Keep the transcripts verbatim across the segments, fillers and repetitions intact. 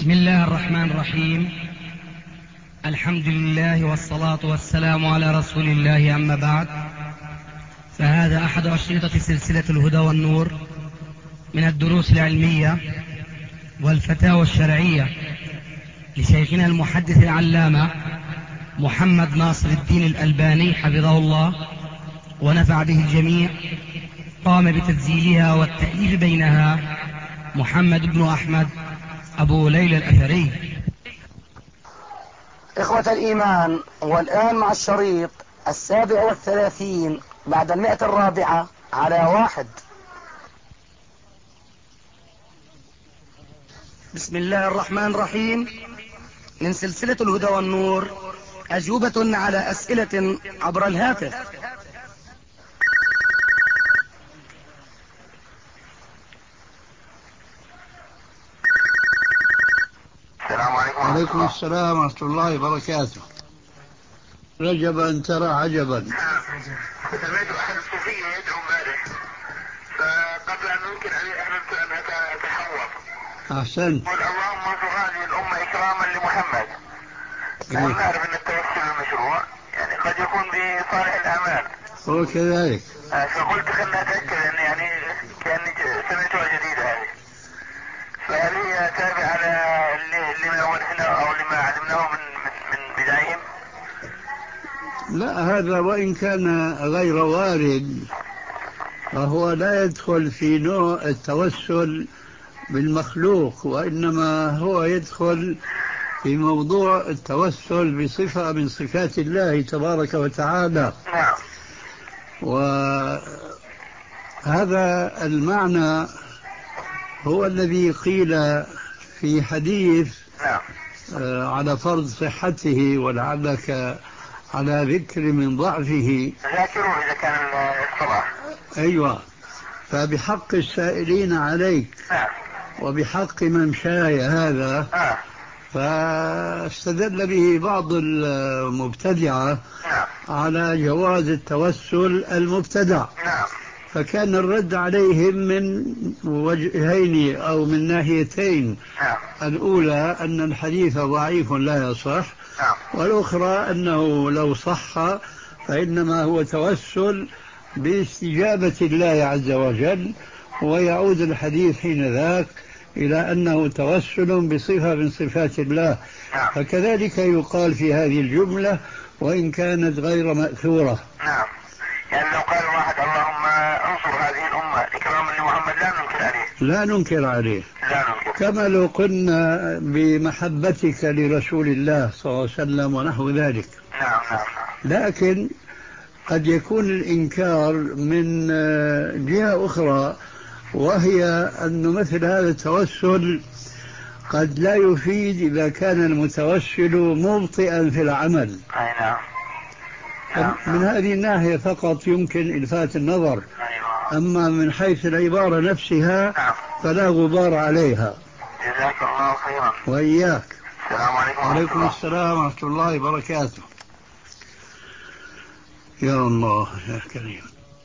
بسم الله الرحمن الرحيم. الحمد لله والصلاة والسلام على رسول الله، أما بعد، فهذا أحد أشرطة سلسلة الهدى والنور من الدروس العلمية والفتاوى الشرعية لشيخنا المحدث العلامة محمد ناصر الدين الألباني حفظه الله ونفع به الجميع. قام بتسجيلها والتأليف بينها محمد بن أحمد أبو ليلى الأثري. إخوة الإيمان، والآن مع الشريط السابع والثلاثين بعد المئة الرابعة على واحد. بسم الله الرحمن الرحيم. من سلسلة الهدى والنور، أجوبة على أسئلة عبر الهاتف. السلام عليكم. وعليكم السلام ورحمة الله وبركاته. رجبا ترى عجبا. سمعت أحد الصوفية يدعو امبارح، فقبل أن ننكر عليه أحببت أن أتحوط. أحسنت. قل اللهم انصر هذه الأمة إكراما لمحمد. نحن نعرف أن التوسل المشروع يعني قد يكون بصالح الأعمال. هو كذلك. فقلت خلنا أتأكد أن يعني كأني سمعتها جديدة هذه. فهل هي تابعة لما ورثناه أو لما علمناه من من من بدايهم؟ لا، هذا وإن كان غير وارد فهو لا يدخل في نوع التوسل بالمخلوق، وإنما هو يدخل في موضوع التوسل بصفة من صفات الله تبارك وتعالى. نعم. وهذا المعنى هو الذي قيل في حديث نعم. على فرض صحته ولعلك على ذكر من ضعفه. ذاكروا إذا كان الصلاح. أيوة. فبحق السائلين عليك نعم. وبحق ممشاي هذا نعم. فاستدل به بعض المبتدعة نعم. على جواز التوسل المبتدع. نعم. فكان الرد عليهم من وجهين أو من ناحيتين. نعم. الأولى أن الحديث ضعيف لا يصح، نعم. والأخرى أنه لو صح فإنما هو توسل باستجابة الله عز وجل، ويعود الحديث حين ذاك إلى أنه توسل بصفة من صفات الله. نعم. فكذلك يقال في هذه الجملة وإن كانت غير مأثورة. نعم. يعني لو قال واحد اللهم انصر هذه الأمة إكراما لمحمد لا ننكر عليه. لا ننكر عليه. لا ننكر. كما لو قلنا بمحبتك لرسول الله صلى الله عليه وسلم ونحو ذلك. نعم. نعم. لكن قد يكون الإنكار من جهة أخرى، وهي أن مثل هذا التوسل قد لا يفيد إذا كان المتوسل مبطئا في العمل. أي نعم. نعم. من هذه الناحية فقط يمكن إلفات النظر. أيوة. أما من حيث العبارة نفسها نعم. فلا غبار عليها. جزاك الله خيرا. وإياك. السلام عليكم. وعليكم السلام ورحمة الله وبركاته. يا الله يا كريم.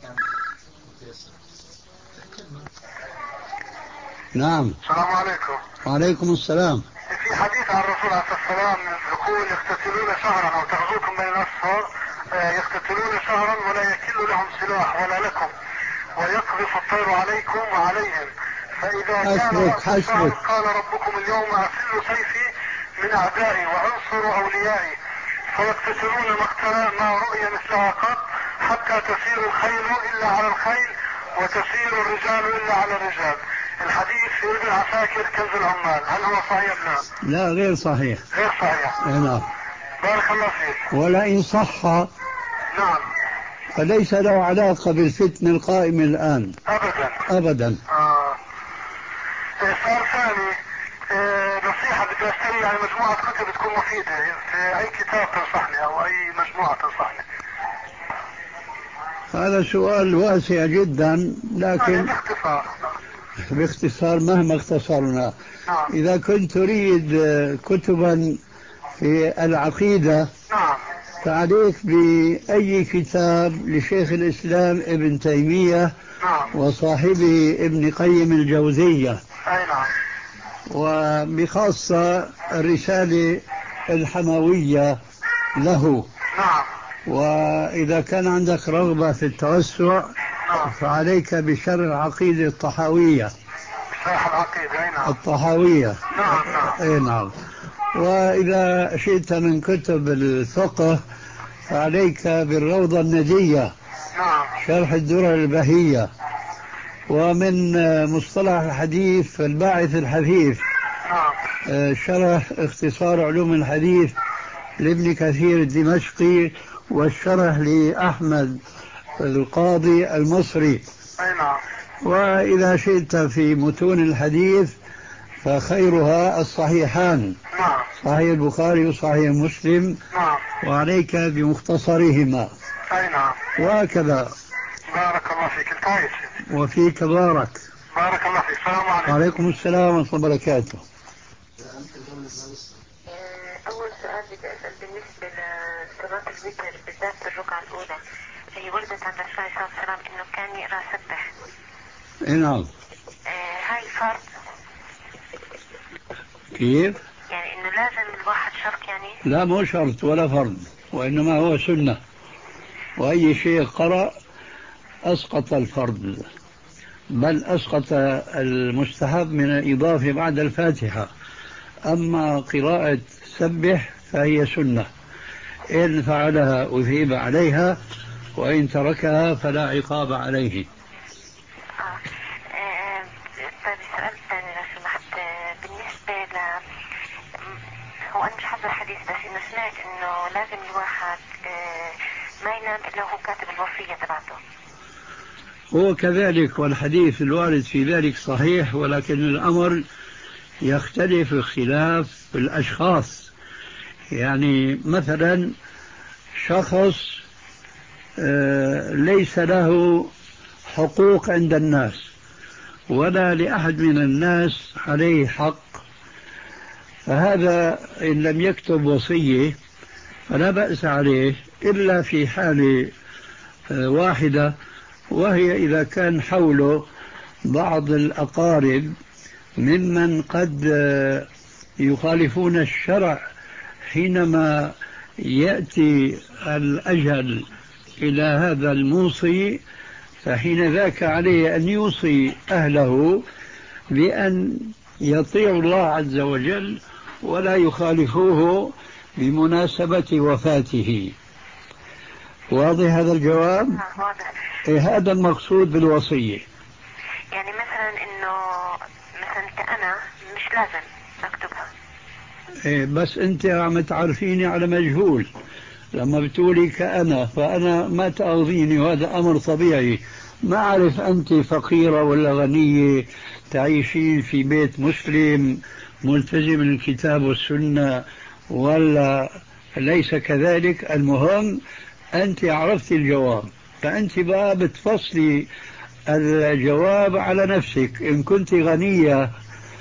نعم. السلام عليكم. وعليكم السلام. في حديث عن الرسول عليه الصلاة والسلام يقول يقتتلون شهرا أو تغزوكم بين الأصفار، يقتتلون شهرا ولا يكل لهم سلاح ولا لكم، ويقذف الطير عليكم وعليهم، فإذا كان رأس الشهر قال ربكم اليوم أسل سيفي من أعدائي وأنصر أوليائي، فيقتتلون مقتلا ما رؤي مثلها قط حتى تسير الخيل إلا على الخيل وتسير الرجال إلا على الرجال. الحديث في ابن عساكر كنز العمال، هل هو صحيح لا؟ لا، غير صحيح. غير صحيح. نعم. بارك الله فيك. ولئن صح نعم فليس له علاقة بالفتن القائم الآن أبدا. أبدا. آه. سؤال ثاني، آه نصيحة بدي أشتري يعني مجموعة كتب تكون مفيدة، في أي كتاب تنصحني أو أي مجموعة تنصحني؟ هذا سؤال واسع جدا، لكن باختصار. باختصار مهما اختصرنا. نعم. إذا كنت تريد كتبا في العقيدة نعم. فعليك بأي كتاب لشيخ الإسلام ابن تيمية نعم. وصاحبه ابن قيم الجوزية. أي نعم. وبخاصة الرسالة الحموية له. نعم. وإذا كان عندك رغبة في التوسع نعم. فعليك بشرح العقيدة الطحاوية. شرح العقيدة. أي نعم. الطحاوية. نعم نعم. أي نعم. وإذا شئت من كتب الفقه فعليك بالروضة الندية. نعم. شرح الدرر البهية. ومن مصطلح الحديث الباعث الحثيث. نعم. شرح اختصار علوم الحديث لابن كثير الدمشقي، والشرح لأحمد القاضي المصري. أي نعم. وإذا شئت في متون الحديث فخيرها الصحيحان. نعم. صحيح البخاري وصحيح مسلم. نعم. وعليك بمختصرهما. أي نعم. وهكذا. بارك الله فيك. كويس. وفيك بارك. بارك الله فيك. السلام عليكم. وعليكم السلام ورحمة الله وبركاته. أول سؤال بدي أسأل بالنسبة لصلاة الوتر بالذات في الركعة الأولى، هي وردت عن الرسول صلى الله عليه وسلم إنه كان يقرأ سبح. نعم. آه هاي فرض؟ كيف؟ يعني إنه لازم الواحد شرط يعني؟ لا مو شرط ولا فرض، وإنما هو سنة. وأي شيء قرأ أسقط الفرض، بل أسقط المستحب من الإضافة بعد الفاتحة. أما قراءة سبح فهي سنة، إن فعلها أثيب عليها، وإن تركها فلا عقاب عليه. آه. طيب السؤال الثاني لو سمحت، بالنسبة ل هو أنا مش حافظ الحديث بس إنه سمعت إنه لازم الواحد آه ما ينام إلا وهو كاتب الوصية تبعته. هو كذلك، والحديث الوارد في ذلك صحيح، ولكن الأمر يختلف اختلاف الأشخاص. يعني مثلا شخص ليس له حقوق عند الناس ولا لأحد من الناس عليه حق، فهذا إن لم يكتب وصية فلا بأس عليه إلا في حالة واحدة، وهي إذا كان حوله بعض الأقارب ممن قد يخالفون الشرع حينما يأتي الأجل إلى هذا الموصي، فحين ذاك عليه أن يوصي أهله بأن يطيعوا الله عز وجل ولا يخالفوه بمناسبة وفاته. واضح هذا الجواب؟ واضح. إيه هذا المقصود بالوصية. يعني مثلا إنه مثلا كأنا مش لازم أكتبها. إيه بس أنت عم تعرفيني على مجهول. لما بتقولي كأنا فأنا ما تأخذيني، وهذا أمر طبيعي. ما أعرف أنت فقيرة ولا غنية، تعيشين في بيت مسلم ملتزم الكتاب والسنة ولا ليس كذلك. المهم أنت عرفت الجواب، فأنت بقى بتفصلي الجواب على نفسك. إن كنت غنية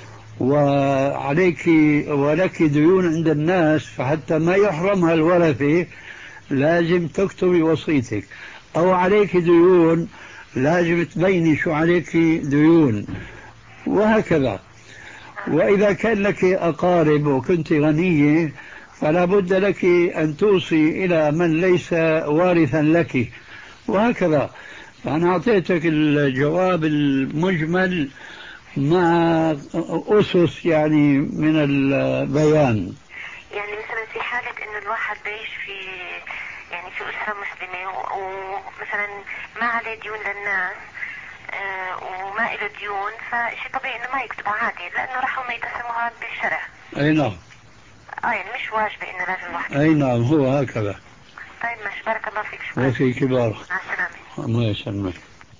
وعليك ولك ديون عند الناس، فحتى ما يحرمها الورثة لازم تكتبي وصيتك، أو عليك ديون لازم تبيني شو عليك ديون، وهكذا. وإذا كان لك أقارب وكنت غنية فلا بد لك أن توصي إلى من ليس وارثا لك، وهكذا. فأنا أعطيتك الجواب المجمل مع أسس يعني من البيان. يعني مثلا في حالة إنه الواحد بيعيش في يعني في أسرة مسلمة ومثلا ما عليه ديون للناس آه وما له ديون، فشي طبيعي إنه ما يكتبها عادي، لأنه راح هم يقسموها بالشرع. أي نعم. آه يعني مش واجب إنه لازم واحد. أي نعم هو هكذا. طيب ماشي، بارك الله فيك. شكرا. وفي كبار. مع السلامة. الله يسلمك.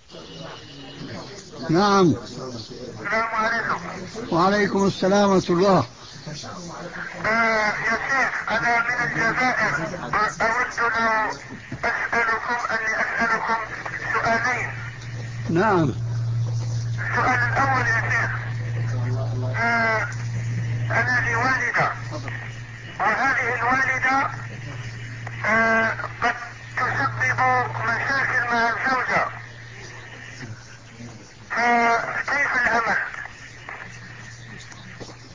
نعم. السلام عليكم. وعليكم السلام ورحمة الله. آه يا شيخ، أنا من الجزائر، أود لو أسألكم أني أسألكم سؤالين. نعم. السؤال الأول يا شيخ، آه أنا لي والدة، وهذه الوالدة آه قد تسبب مشاكل مع الزوجة، فكيف العمل؟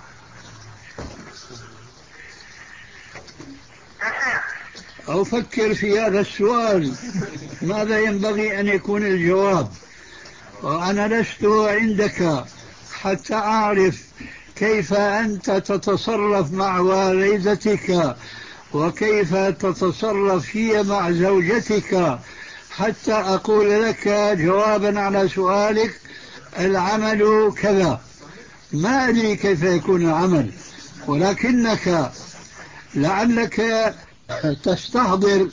أو فكر في هذا السؤال ماذا ينبغي أن يكون الجواب. وأنا لست عندك حتى أعرف كيف أنت تتصرف مع والدتك وكيف تتصرف هي مع زوجتك حتى أقول لك جوابا على سؤالك العمل كذا. ما أدري كيف يكون العمل، ولكنك لعلك تستحضر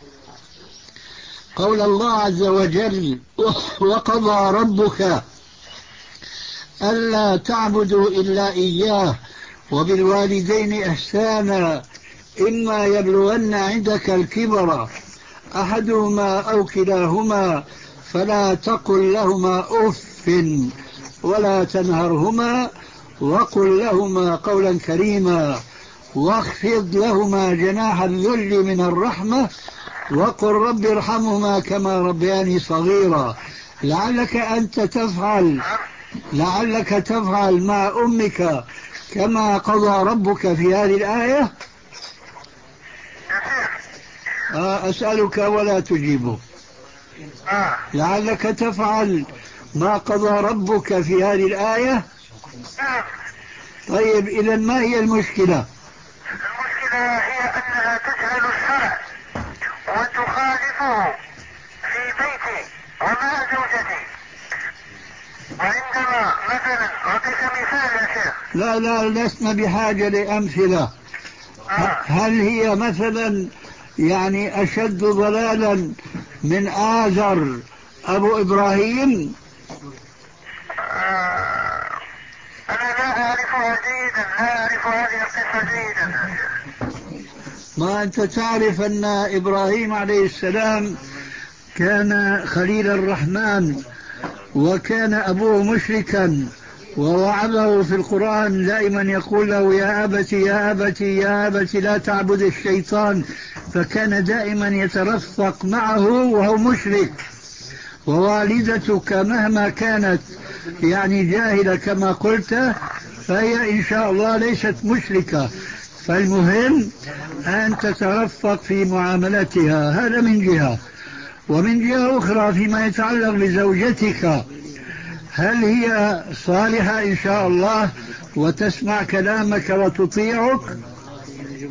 قول الله عز وجل: وقضى ربك ألا تعبدوا إلا إياه وبالوالدين إحسانا إما يبلغن عندك الكبر أحدهما أو كلاهما فلا تقل لهما أف ولا تنهرهما وقل لهما قولا كريما واخفض لهما جناح الذل من الرحمة وقل رب ارحمهما كما ربياني صغيرا. لعلك أنت تفعل لعلك تفعل مع أمك كما قضى ربك في هذه الآية. أسألك ولا تجيبه. لعلك تفعل ما قضى ربك في هذه الآية. طيب إذا ما هي المشكلة؟ المشكلة هي أنها تجهل الشرع وتخالفه في بيتي ومع زوجتي. وعندما مثلا أعطيك مثال يا شيخ. لا لا لسنا بحاجة لأمثلة. آه. هل هي مثلا يعني أشد ضلالا من آزر أبو إبراهيم؟ آه. أنا لا أعرفها جيدا، لا أعرف هذه القصة جيدا. ما أنت تعرف أن إبراهيم عليه السلام كان خليل الرحمن وكان أبوه مشركا، ووعظه في القرآن دائما يقول له يا أبت يا أبت يا أبت لا تعبد الشيطان، فكان دائما يترفق معه وهو مشرك. ووالدتك مهما كانت يعني جاهلة كما قلت فهي إن شاء الله ليست مشركة، فالمهم أن تترفق في معاملتها. هذا من جهة. ومن جهة أخرى فيما يتعلق بزوجتك، هل هي صالحة إن شاء الله وتسمع كلامك وتطيعك؟ ليس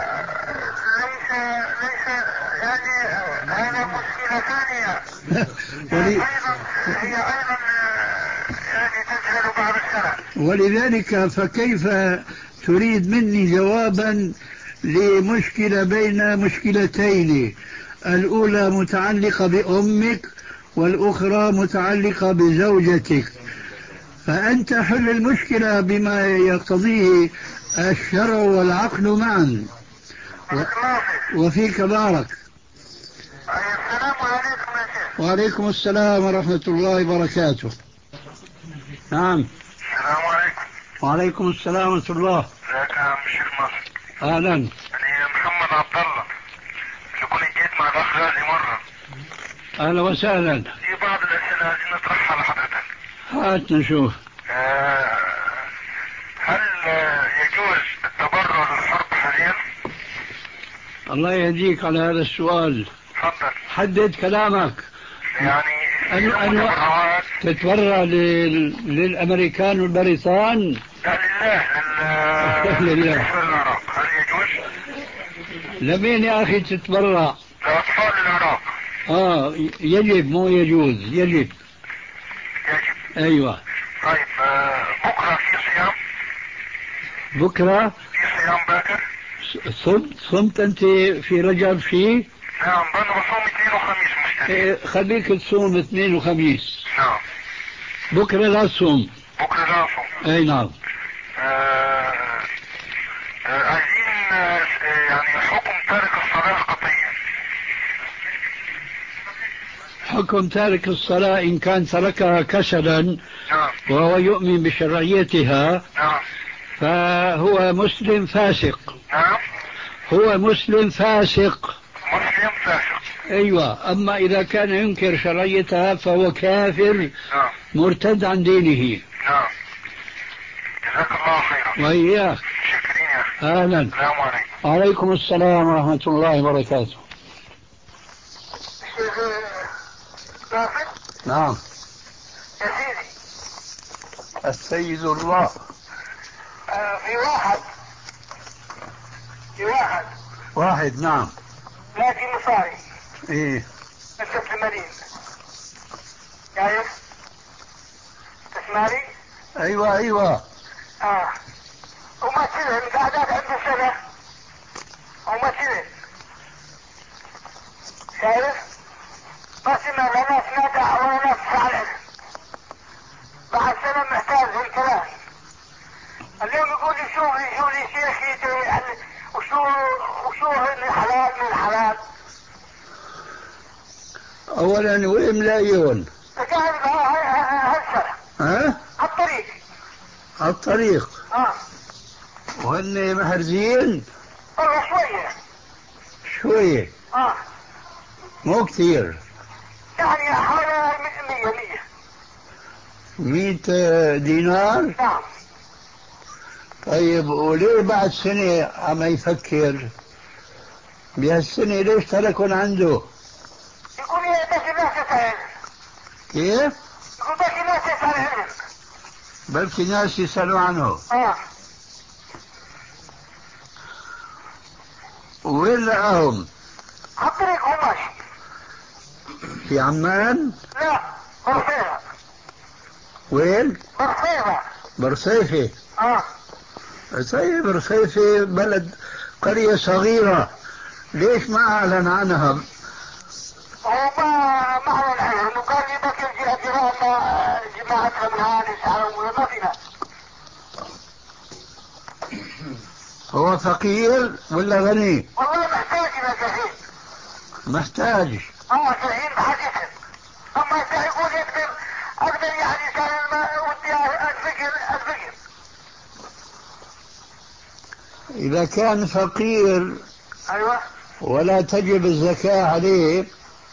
ليس يعني هذا مشكلة ثانية. ولي... أيضا هي أيضا يعني تجهل بعض الشرع. ولذلك فكيف تريد مني جوابا لمشكلة بين مشكلتين، الأولى متعلقة بأمك والأخرى متعلقة بزوجتك، فأنت حل المشكلة بما يقتضيه الشرع والعقل معا. و... وفيك بارك. السلام عليكم يا شيخ. وعليكم السلام ورحمة الله وبركاته. نعم. السلام عليكم. وعليكم السلام ورحمة الله. ازيك يا عم الشيخ ناصر؟ أهلا. أنا محمد عبد الله اللي كنت جيت مع الأخ غازي مرة. أهلا وسهلا. في بعض الأسئلة عايزين نطرحها لحضرتك. هات نشوف. آه هل يجوز التبرع للحرب حاليا؟ الله يهديك على هذا السؤال. تفضل. حدد كلامك. يعني أن أن تتبرع لل... للأمريكان والبريطان؟ لا لله. لل... لله. العراق هل يجوز؟ لمين يا أخي تتبرع؟ لأطفال العراق. آه يجب مو يجوز. يجب. يجب. أيوة. طيب آه بكرة في صيام؟ بكرة في صيام باكر؟ صمت صمت أنت في رجب فيه؟ نعم أنا بصوم اثنين وخميس مشتري. إيه خليك تصوم اثنين وخميس. نعم. بكرة لا تصوم. بكرة لا أصوم. أي نعم. آه آه عايزين آه يعني حكم تارك الصلاة قطعيا. حكم تارك الصلاة إن كان تركها كسلا نعم. وهو يؤمن بشرعيتها. نعم. فهو مسلم فاسق. نعم. هو مسلم فاسق. مسلم فاسق. أيوة. أما إذا كان ينكر شرعيتها فهو كافر. نعم. مرتد عن دينه. نعم. جزاك الله خيرا. وإياك. شكرين يا أخي. أهلا. السلام عليكم. وعليكم السلام ورحمة الله وبركاته. شيخ رافد. نعم. يا سيدي. السيد الله. آه في واحد في واحد واحد نعم. لاقي مصاري. ايه. مسك المدينة. شايف؟ تسمعني؟ ايوه ايوه. اه وما تسلم قاعدات عند السنة وما تسلم. شايف؟ ما سمع لا ناس نادع ولا ناس فعل. بعد سنة محتاج في الكلام. اليوم يقول لي شو لي شو لي شيخي يعني وشو وشو اللي حلال من الحلال. اولا وين لاقيون؟ قاعد هالسنة. ها؟ على الطريق. على الطريق. اه وهن محرزين؟ والله شوية. شوية. اه مو كثير. يعني حوالي مية مية. مئة دينار؟ نعم. طيب وليه بعد سنة عم يفكر؟ بهالسنة ليش تركن عنده؟ يقول لي بس الناس تسأل. كيف؟ يقول بس الناس تسأل عنهم. بلكي ناس يسألوا عنه. اه وين لقاهم؟ على الطريق هو ماشي. في عمان؟ لا برصيفة. وين؟ برصيفة. برصيفة. اه طيب برصيفة بلد قرية صغيرة، ليش ما أعلن عنها؟ هو ما ما اعلن عنها انه قال لي بكر جهة جيراننا جماعتها من هذه سعرهم ما في ناس. هو فقير ولا غني؟ والله محتاج الى كثير. محتاج. اه كثير بحاجتهم. اما انت يقول يقدر اقدر يعني كان الماء ودي اتفكر اتفكر. إذا كان فقير ايوه ولا تجب الزكاة عليه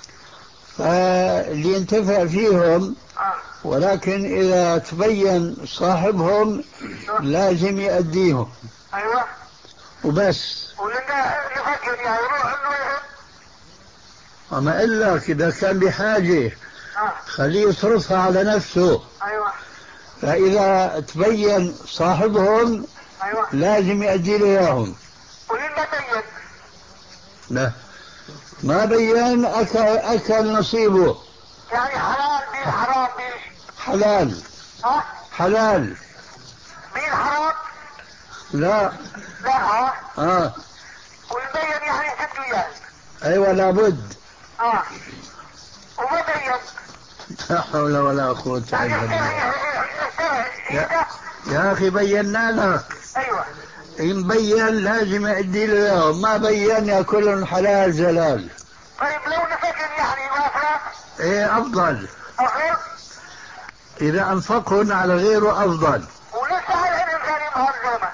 فلينتفع فيهم، اه ولكن إذا تبين صاحبهم لازم يأديهم ايوه وبس. ولنا نفكر يعني يروح انه يهب. أما أقول لك إذا كان بحاجة اه خليه يصرفها على نفسه، ايوه فإذا تبين صاحبهم ايوه لازم يأدي له إياهم. ولنا بين. لا ما بين أكل, أكل نصيبه. يعني حلال بين حرام بين. حلال. ها حلال. بين حرام. لا. لا ها آه. والبين يعني سد وياه. أيوة لابد. اه وما بين. لا حول ولا قوة إلا يعني بالله. يا, يا يا أخي بينا لك. ايوه إن بين لازم يأدي له إياهم، ما بين يأكلهم حلال زلال. طيب لو نفكر يعني وافق. إيه أفضل. افضل. إذا أنفقهن على غيره أفضل. ولسه على العلم ثاني مهار زلمة.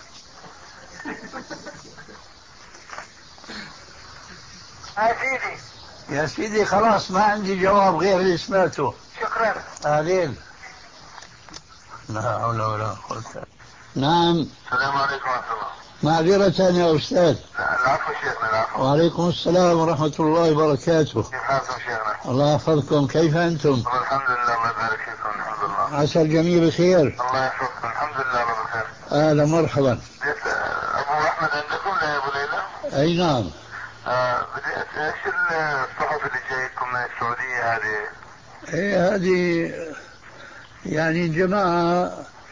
يا سيدي. يا سيدي خلاص ما عندي جواب غير اللي سمعته. شكرا. أهلين. لا حول ولا قوة. نعم. السلام عليكم ورحمة الله. معذرة يا أستاذ. العفو شيخنا العفو. وعليكم السلام ورحمة الله وبركاته. كيف حالكم شيخنا؟ الله يحفظكم، كيف أنتم؟ والله الحمد لله الله يبارك فيكم الحمد لله. عسى الجميع بخير. الله يحفظكم الحمد لله الله بخير. أهلا مرحبا. بديت أبو أحمد عندكم لا يا أبو ليلى؟ أي نعم. آه بديت إيش الصحف اللي جايكم من السعودية هذه؟ إيه هذه يعني جماعة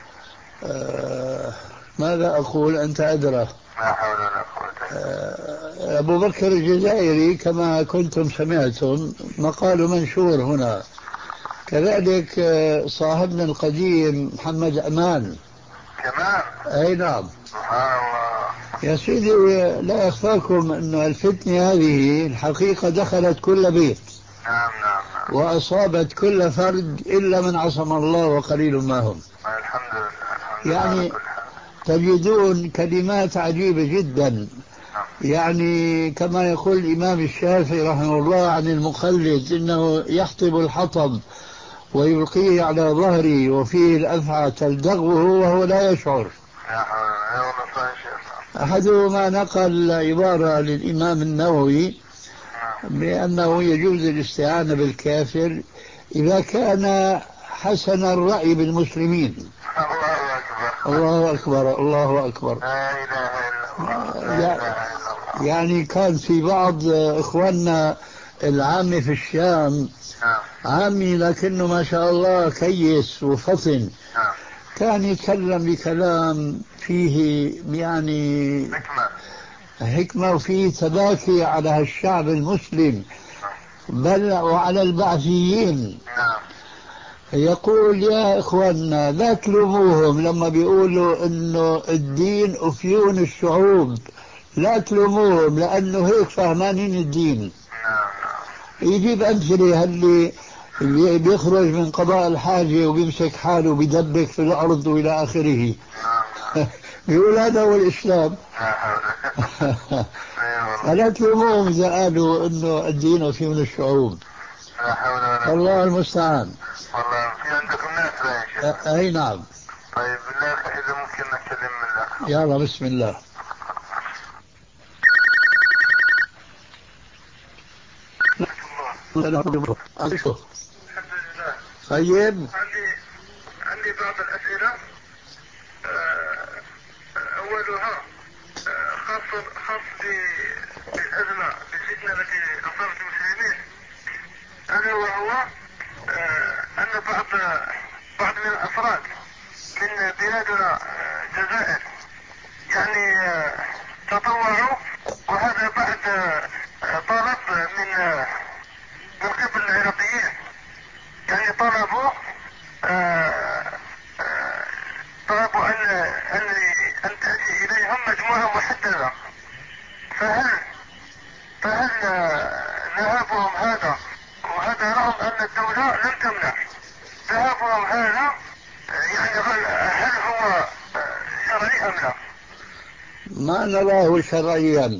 آه ماذا أقول أنت أدرى. لا حول ولا قوة. آه أبو بكر الجزائري كما كنتم سمعتم مقال منشور هنا، كذلك آه صاحبنا القديم محمد أمان كمان. أي نعم. سبحان الله. يا سيدي لا يخفاكم أن الفتنة هذه الحقيقة دخلت كل بيت. نعم نعم نعم. وأصابت كل فرد إلا من عصم الله وقليل ما هم. الحمد لله الحمد لله يعني على كل حال. تجدون كلمات عجيبة جدا. نعم. يعني كما يقول الإمام الشافعي رحمه الله عن المخلد إنه يحطب الحطب ويلقيه على ظهري وفيه الأفعى تلدغه وهو لا يشعر. لا حول ولا قوة. والله صحيح شيخ. أحدهما نقل عبارة للإمام النووي بأنه يجوز الاستعانة بالكافر إذا كان حسن الرأي بالمسلمين. الله أكبر الله أكبر. لا إله إلا الله. لا إله إلا الله. يعني كان في بعض إخواننا العامي في الشام عامي لكنه ما شاء الله كيس وفطن، كان يتكلم بكلام فيه يعني حكمة وفيه تباكي على هالشعب المسلم بل وعلى البعثيين. يقول يا إخواننا لا تلوموهم لما بيقولوا إنه الدين أفيون الشعوب، لا تلوموهم لأنه هيك فهمانين الدين. يجيب أمثلة اللي اللي بيخرج من قضاء الحاجة وبيمسك حاله وبيدبك في الأرض وإلى آخره. بيقول هذا هو الإسلام. فلا تلوموهم إذا قالوا إنه الدين أفيون الشعوب. الله المستعان. والله في عندكم ناس باين. أي نعم. طيب بالله إذا ممكن نتكلم من الأخ. يلا بسم الله. الحمد لله. طيب عندي عندي بعض الأسئلة. أولها خاص خاص بالأزمة بالفتنة التي أصابت المسلمين، ألا وهو أن بعض بعض من الأفراد من بلادنا الجزائر يعني تطوعوا، وهذا بعد طلب من من قبل العراقيين، يعني طلبوا طلبوا أن أن أن تأتي إليهم مجموعة محددة. فهل فهل ذهابهم هذا، وهذا رغم أن الدولة لم تمنع ذهابهم هذا، يعني هل هو شرعي أم لا؟ ما نراه شرعيا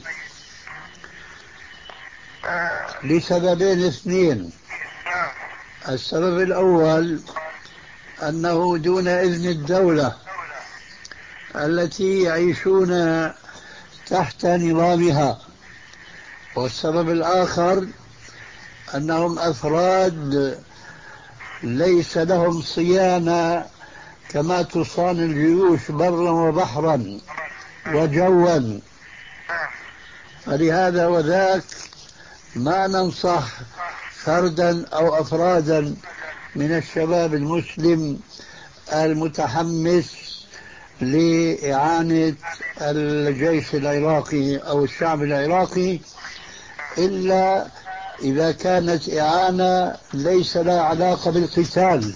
لسببين اثنين. السبب الأول أنه دون إذن الدولة التي يعيشون تحت نظامها، والسبب الآخر أنهم أفراد ليس لهم صيانة كما تصان الجيوش برا وبحرا وجوا، فلهذا وذاك ما ننصح فردا أو أفرادا من الشباب المسلم المتحمس لإعانة الجيش العراقي أو الشعب العراقي إلا إذا كانت إعانة ليس لها علاقة بالقتال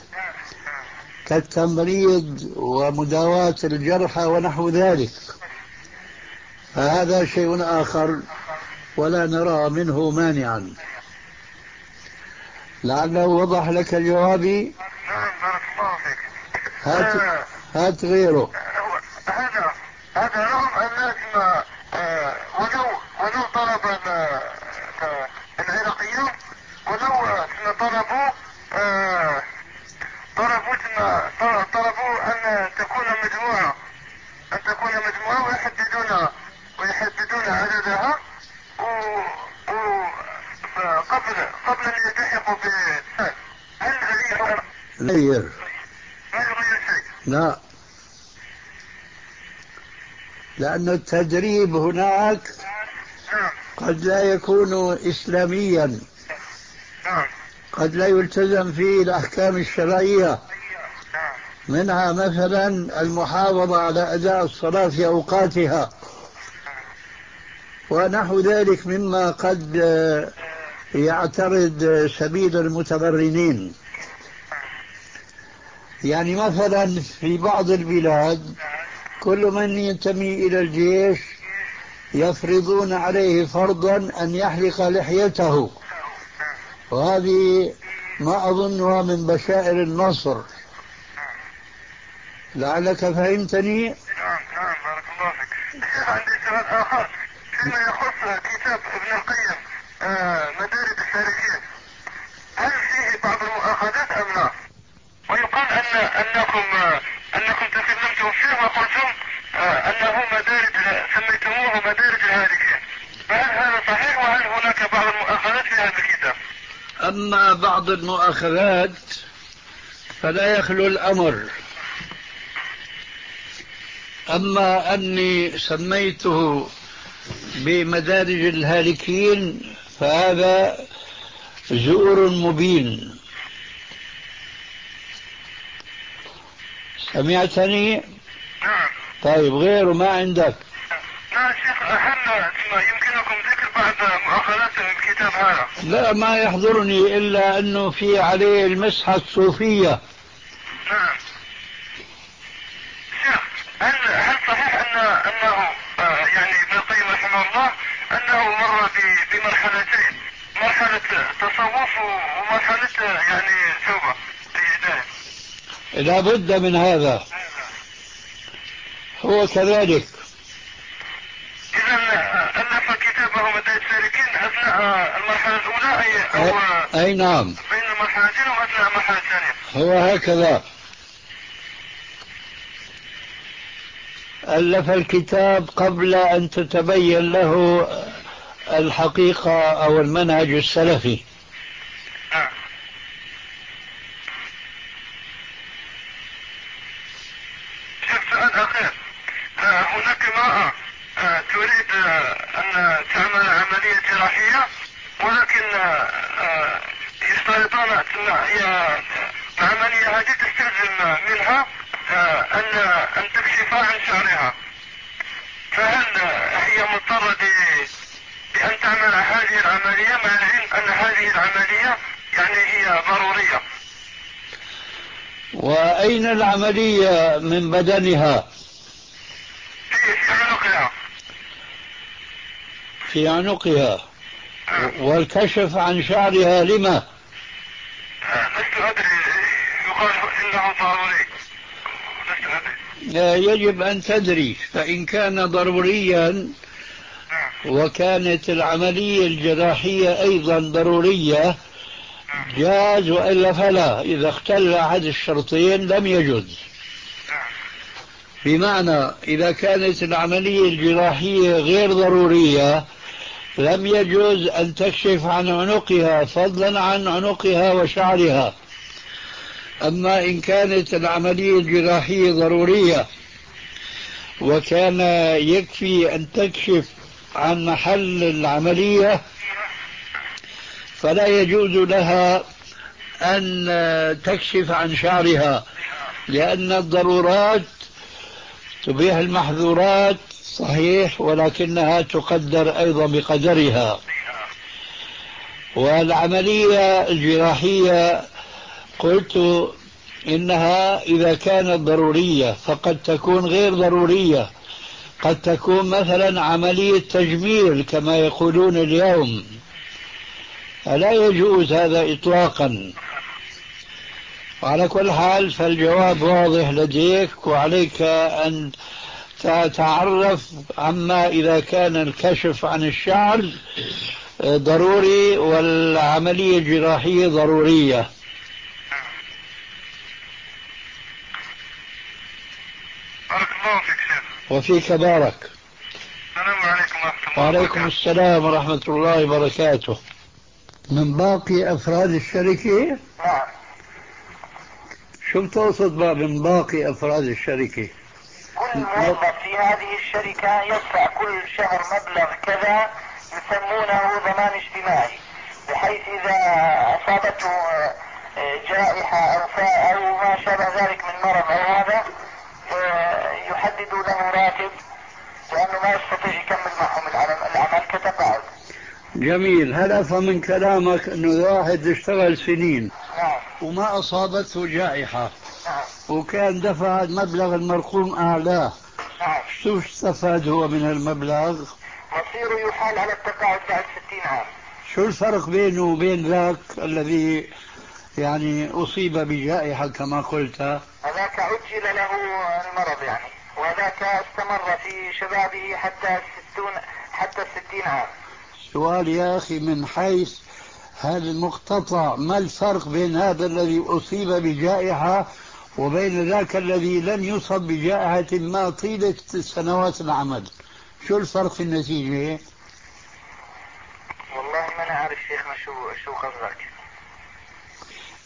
كالتمريض ومداواة الجرحى ونحو ذلك، فهذا شيء آخر ولا نرى منه مانعا. لعله وضح لك الجوابي. نعم بارك الله فيك. هات هات غيره. هذا هذا رغم أن ولو ولو طلب العراقيون ولو طلبوا طلبوا طلبوا أن تكون مجموعة أن تكون مجموعة ويحددون ويحددون عددها قبل قبل أن يلتحقوا ب هل غير غير غير شيء؟ لا، لأن التدريب هناك قد لا يكون إسلاميا، قد لا يلتزم فيه الأحكام الشرعية، منها مثلا المحافظة على أداء الصلاة في أوقاتها ونحو ذلك مما قد يعترض سبيل المتبرنين. يعني مثلا في بعض البلاد كل من ينتمي إلى الجيش يفرضون عليه فرضا أن يحلق لحيته، وهذه ما أظنها من بشائر النصر. لعلك فهمتني. نعم نعم بارك الله فيك. عندي سؤال آخر فيما يخص كتاب ابن القيم مدارج السالكين، هل فيه بعض المؤاخذات أم لا؟ ويقال أن أنكم أنكم تكلمتم فيه وقلتم أنه مدارج سميتم أما بعض المؤاخذات فلا يخلو الأمر. أما أني سميته بمدارج الهالكين فهذا زور مبين. سمعتني؟ نعم. طيب غيره ما عندك؟ نعم شيخ، هل يمكنكم ذكر بعض مؤاخذات الكتاب هذا؟ لا ما يحضرني إلا أنه في عليه المسحة الصوفية. نعم. شيخ هل هل صحيح أن أنه آه يعني ابن القيم رحمه الله أنه مر بمرحلتين، مرحلة تصوف ومرحلة يعني توبة لهداية؟ لا بد من هذا، هو كذلك. إذا ألف كتابه مدارج السالكين أثناء المرحلة الأولى أي أو أي نعم، بين المرحلتين وأثناء المرحلة الثانية. هو هكذا ألف الكتاب قبل أن تتبين له الحقيقة أو المنهج السلفي. آه. شيخ سؤال أخير، آه هناك امرأة آه تريد آه أن تعمل عملية جراحية، ولكن آه يشترطون العملية هذه تستلزم منها آه أن أن تكشف عن شعرها، فهل هي مضطرة بأن تعمل هذه العملية مع العلم أن هذه العملية يعني هي ضرورية؟ وأين العملية من بدنها؟ في في عنقها. في عنقها. آه. والكشف عن شعرها لما؟ آه لست أدري، يقال إنه ضروري، لست أدري. يجب أن تدري، فإن كان ضروريا وكانت العملية الجراحية أيضا ضرورية جاز، وإلا فلا. إذا اختل أحد الشرطين لم يجوز. بمعنى إذا كانت العملية الجراحية غير ضرورية لم يجوز أن تكشف عن عنقها فضلا عن عنقها وشعرها. أما إن كانت العملية الجراحية ضرورية وكان يكفي أن تكشف عن محل العملية فلا يجوز لها أن تكشف عن شعرها، لأن الضرورات تبيح المحظورات صحيح، ولكنها تقدر أيضا بقدرها. والعملية الجراحية قلت إنها إذا كانت ضرورية فقد تكون غير ضرورية، قد تكون مثلا عملية تجميل كما يقولون اليوم، فلا يجوز هذا إطلاقا. وعلى كل حال فالجواب واضح لديك، وعليك أن تتعرف عما إذا كان الكشف عن الشعر ضروري والعملية الجراحية ضرورية. بارك الله فيك شيخ. وفيك بارك. السلام عليكم ورحمة الله. وعليكم السلام ورحمة الله وبركاته. من باقي أفراد الشركة؟ نعم. شو بتقصد بقى من باقي أفراد الشركة؟ كل موظف في هذه الشركة يدفع كل شهر مبلغ كذا يسمونه ضمان اجتماعي، بحيث إذا أصابته جائحة أو فاء أو ما شابه ذلك من مرض أو هذا يحدد له راتب، لأنه ما يستطيع يكمل معهم العمل كتقاعد. جميل. هل أفهم من كلامك أنه واحد اشتغل سنين نعم. وما أصابته جائحة نعم. وكان دفع المبلغ المرقوم أعلاه، نعم. شو استفاد هو من المبلغ؟ مصيره يحال على التقاعد بعد ستين عام. شو الفرق بينه وبين ذاك الذي يعني أصيب بجائحة كما قلت؟ هذاك عجل له المرض يعني، وذاك استمر في شبابه حتى الستون حتى الستين عام. سؤال يا أخي من حيث هذا المقتطع، ما الفرق بين هذا الذي أصيب بجائحة وبين ذاك الذي لم يصب بجائحة ما طيلة سنوات العمل؟ شو الفرق في النتيجة؟ والله ما أنا عارف شيخنا شو شو قصدك.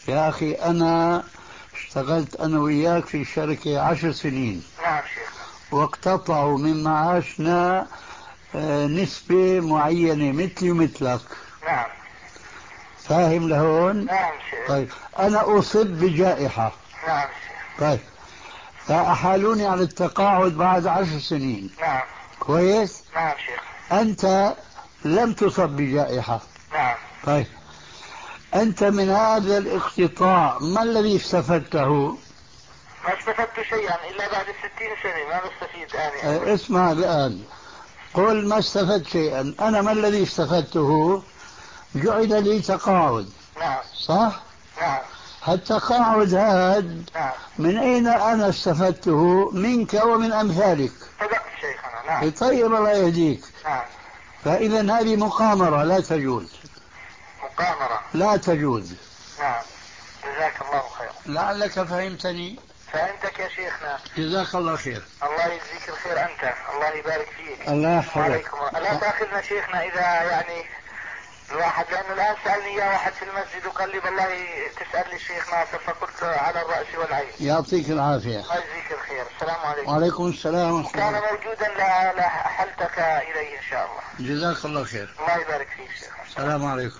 يا أخي أنا اشتغلت أنا وياك في شركة عشر سنين. نعم شيخ. واقتطعوا من معاشنا نسبة معينة مثلي ومثلك. نعم. فاهم لهون؟ نعم شيخ. طيب أنا أصب بجائحة. نعم شيخ. طيب فأحالوني على التقاعد بعد عشر سنين. نعم. كويس؟ نعم شيخ. أنت لم تصب بجائحة. نعم. طيب أنت من هذا الاقتطاع ما الذي استفدته؟ ما استفدت شيئا إلا بعد ستين سنة ما بستفيد الآن. أه اسمع الآن، قل ما استفدت شيئا. أنا ما الذي استفدته؟ جعل لي تقاعد. نعم. صح؟ نعم. التقاعد هذا نعم. من أين أنا استفدته؟ منك ومن أمثالك. صدقت شيخنا. نعم. طيب الله يهديك. نعم. فإذا هذه مقامرة لا تجوز. مقامرة لا تجوز. نعم. جزاك الله خير. لعلك فهمتني. فهمتك يا شيخنا. جزاك الله خير. الله يجزيك الخير أنت. الله يبارك فيك. الله يحفظك. وعليكم. لا تأخذنا شيخنا إذا يعني الواحد، لأنه الآن سألني إياه واحد في المسجد وقال لي والله تسأل لي الشيخ ناصر، فقلت على الرأس والعين. يعطيك العافية. الله يجزيك الخير. السلام عليكم. وعليكم السلام ورحمة كان الله. موجودا لأحلتك إليه إن شاء الله. جزاك الله خير. الله يبارك فيك شيخ. السلام عليكم.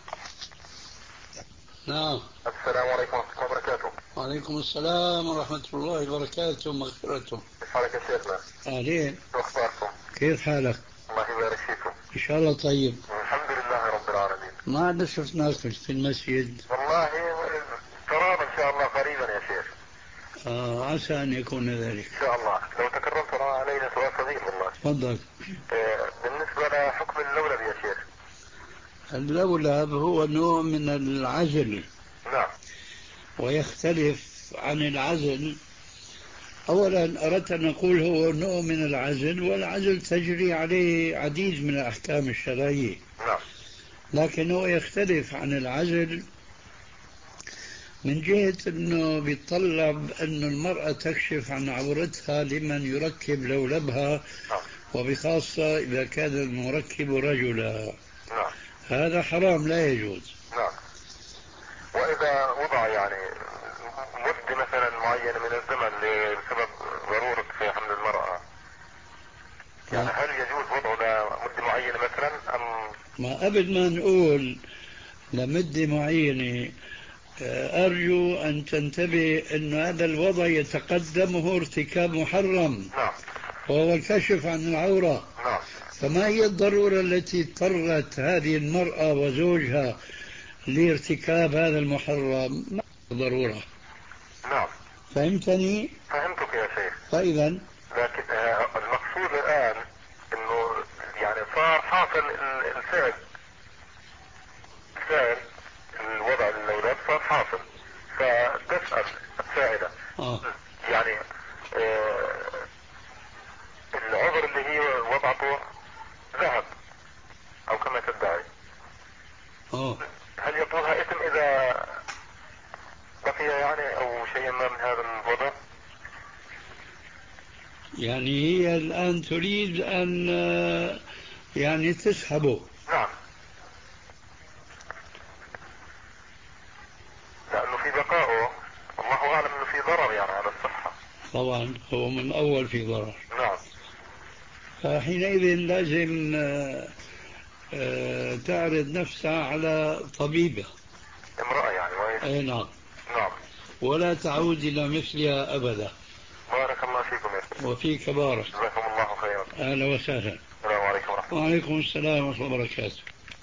نعم. السلام عليكم ورحمة الله وبركاته. وعليكم السلام ورحمة الله وبركاته ومغفرته. كيف حالك يا شيخنا؟ أهلين. شو أخباركم؟ كيف حالك؟ الله يبارك فيكم. إن شاء الله طيب. الحمد لله رب العالمين. ما عاد شفناك في المسجد. والله ترانا إن شاء الله قريبا يا شيخ. آه عسى أن يكون ذلك. إن شاء الله. لو تكرمت علينا سؤال صغير والله. تفضل. آه بالنسبة لحكم اللولب يا شيخ. اللولب هو نوع من العزل. نعم. ويختلف عن العزل. أولا أردت أن أقول هو نوع من العزل، والعزل تجري عليه عديد من الأحكام الشرعية. نعم. لكنه يختلف عن العزل من جهة أنه بيتطلب أن المرأة تكشف عن عورتها لمن يركب لولبها. نعم. وبخاصة إذا كان المركب رجلا. نعم. هذا حرام لا يجوز. نعم. وإذا وضع يعني مدة مثلا معينة من الزمن بسبب ضرورة في حمل المرأة، يعني هل يجوز وضعه لمدة معينة مثلا أم؟ ما قبل ما نقول لمدة معينة أرجو أن تنتبه أن هذا الوضع يتقدمه ارتكاب محرم. نعم. وهو الكشف عن العورة. نعم. فما هي الضرورة التي اضطرت هذه المرأة وزوجها لارتكاب هذا المحرم؟ ما ضرورة. نعم. فهمتني؟ فهمتك يا شيخ. فإذا لكن المقصود الآن انه يعني صار حاصل الفعل الفعل الوضع اللولب صار حاصل، فتسأل السائلة آه. يعني آه العذر اللي هي وضعته ذهب او كما تدعي، آه. هل يطولها اسم اذا بقي يعني او شيء ما من هذا الوضع؟ يعني هي الآن تريد أن يعني تسحبه. نعم. لأنه في بقائه الله أعلم أنه في ضرر يعني على الصحة. طبعا هو من أول في ضرر. نعم. فحينئذ لازم تعرض نفسها على طبيبة امرأة يعني وهي. أي نعم. نعم. ولا تعود إلى مثلها أبدا. بارك الله فيكم يا سيدي. وفيك بارك. جزاكم الله خيرا. أهلا وسهلا. السلام عليكم ورحمة الله. وعليكم السلام ورحمة الله وبركاته.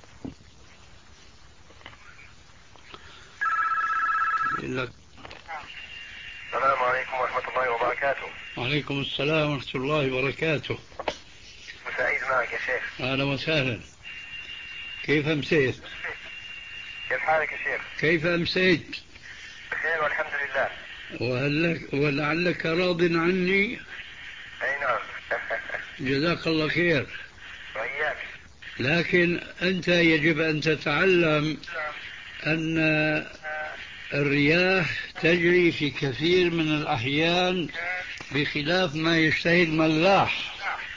السلام عليكم ورحمة الله وبركاته. وعليكم السلام ورحمة الله وبركاته. سعيد معك يا شيخ. أهلا وسهلا. كيف أمسيت؟ كيف حالك يا شيخ؟ كيف أمسيت؟ بخير والحمد لله. وهلك ولعلك راض عني؟ أي نعم. جزاك الله خير. وإياك. لكن أنت يجب أن تتعلم أن الرياح تجري في كثير من الأحيان بخلاف ما يشتهي الملاح،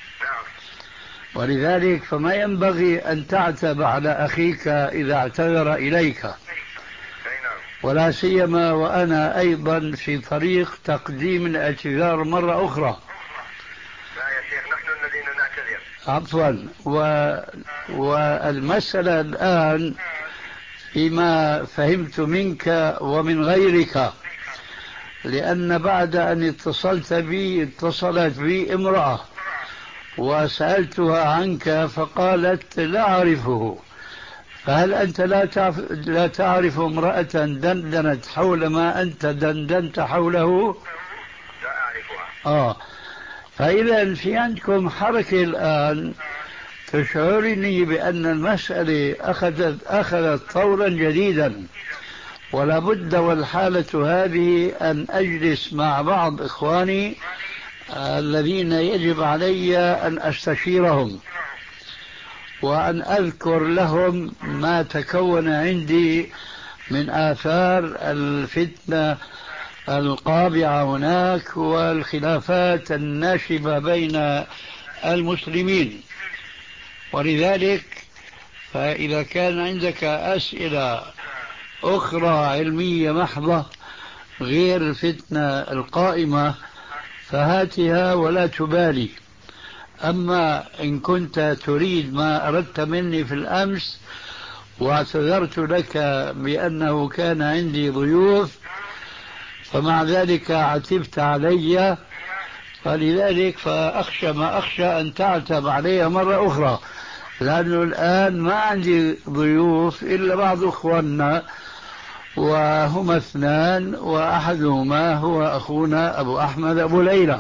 ولذلك فما ينبغي أن تعتب على أخيك إذا اعتذر إليك، ولا سيما وأنا أيضا في طريق تقديم الاعتذار مرة أخرى. لا يا شيخ، نحن الذين نعتذر. عفوا. و... والمسألة الآن فيما فهمت منك ومن غيرك، لأن بعد أن اتصلت بي اتصلت بي امرأة وسألتها عنك فقالت لا أعرفه، فهل أنت لا تعرف, لا تعرف امرأة دندنت حول ما أنت دندنت حوله؟ لا أعرفها. آه فإذا في عندكم حركة الآن تشعرني بأن المسألة أخذت, أخذت طورا جديدا، ولا بد والحالة هذه أن أجلس مع بعض إخواني الذين يجب علي أن أستشيرهم وأن أذكر لهم ما تكون عندي من آثار الفتنة القابعة هناك والخلافات الناشبة بين المسلمين. ولذلك فإذا كان عندك أسئلة أخرى علمية محضة غير الفتنة القائمة فهاتها ولا تبالي. أما إن كنت تريد ما أردت مني في الأمس واعتذرت لك بأنه كان عندي ضيوف فمع ذلك عتبت علي، فلذلك فأخشى ما أخشى أن تعتب علي مرة أخرى، لأنه الآن ما عندي ضيوف إلا بعض أخواننا وهما اثنان، وأحدهما هو أخونا أبو أحمد أبو ليلى.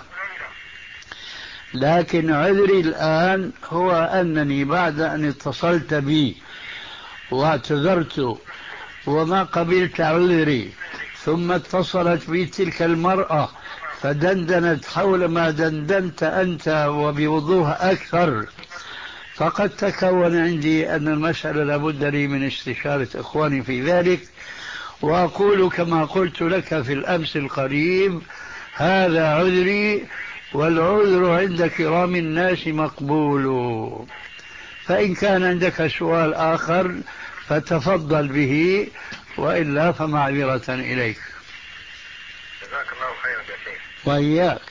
لكن عذري الآن هو أنني بعد أن اتصلت بي واعتذرت وما قبلت عذري، ثم اتصلت بي تلك المرأة فدندنت حول ما دندنت أنت وبوضوح أكثر، فقد تكون عندي أن المسألة لابد لي من استشارة إخواني في ذلك. وأقول كما قلت لك في الأمس القريب هذا عذري، والعذر عند كرام الناس مقبول. فإن كان عندك سؤال آخر فتفضل به، وإلا فمعذرة إليك. جزاك الله خيرا يا شيخ. وإياك.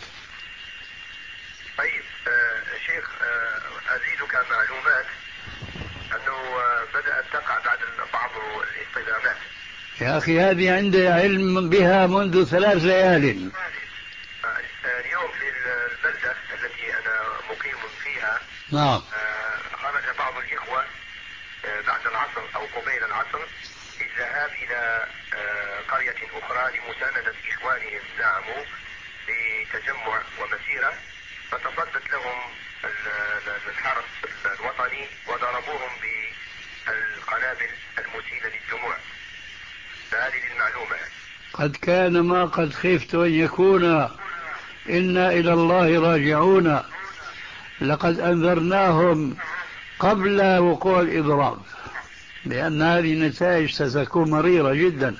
طيب آه شيخ، آه أزيدك معلومات أنه آه بدأت تقع بعد بعض الاصطدامات. يا أخي هذه عندي علم بها منذ ثلاث ليال. اليوم في البلدة التي أنا مقيم فيها نعم خرج بعض الإخوة بعد العصر أو قبيل العصر للذهاب إلى قرية أخرى لمساندة إخوانهم زعموا بتجمع ومسيرة، فتصدت لهم الحرس الوطني وضربوهم بالقنابل المسيلة للدموع. فهذه للمعلومة. قد كان ما قد خفت أن يكون، إنا إلى الله راجعون. لقد أنذرناهم قبل وقوع الإضراب لأن هذه النتائج ستكون مريرة جدا.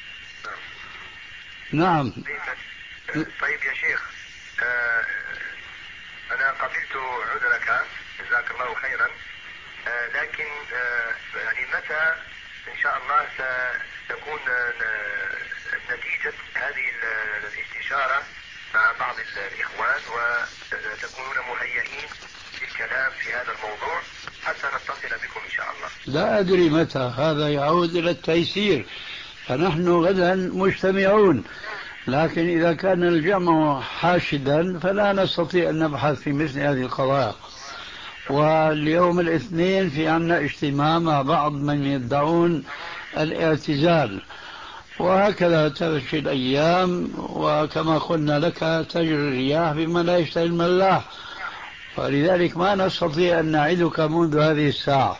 نعم. طيب يا شيخ، آه أنا قبلت عذرك جزاك الله خيرا، آه لكن آه يعني متى إن شاء الله ستكون نتيجة هذه الاستشارة مع بعض الإخوان وتكونون مهيئين للكلام في هذا الموضوع حتى نتصل بكم إن شاء الله؟ لا أدري متى، هذا يعود إلى التيسير، فنحن غدا مجتمعون، لكن إذا كان الجمع حاشدا فلا نستطيع أن نبحث في مثل هذه القضايا. واليوم الاثنين في عنا اجتماع مع بعض من يدعون الاعتزال، وهكذا تمشي الأيام، وكما قلنا لك تجري الرياح بما لا يشتهي الملاح، ولذلك ما نستطيع أن نعدك منذ هذه الساعة.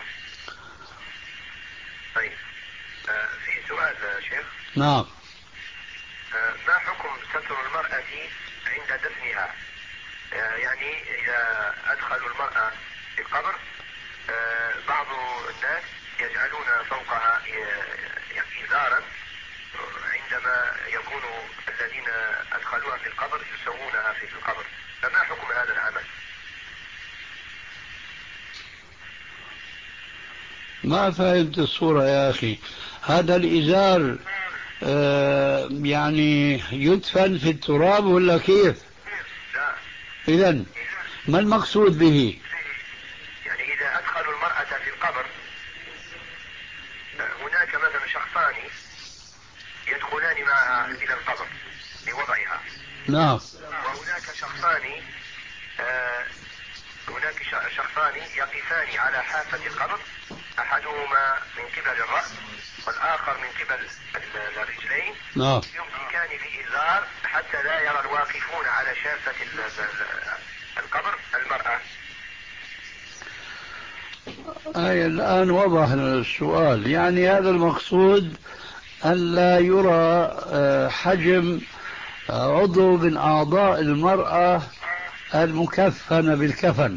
طيب آه في سؤال شيخ. نعم. آه ما حكم ستر المرأة عند دفنها؟ آه يعني إذا أدخلوا المرأة في القبر آه بعض الناس يجعلون فوقها إزارا عندما يكون الذين أدخلوها في القبر يسوونها في القبر، فما حكم هذا العمل؟ ما فهمت الصورة يا أخي. هذا الإزار آه يعني يدفن في التراب ولا كيف؟ لا. إذن ما المقصود به؟ يعني إذا أدخلوا المرأة في القبر، هناك مثلا شخصان يدخلان معها إلى القبر لوضعها. نعم. وهناك شخصان آه هناك شخصان يقفان على حافة القبر، أحدهما من قبل الرأس والآخر من قبل الرجلين. نعم. يمسكان بإزار حتى لا يرى الواقفون على شافة القبر المرأة. أي الآن وضح السؤال، يعني هذا المقصود أن لا يرى حجم عضو من أعضاء المرأة المكفنة بالكفن.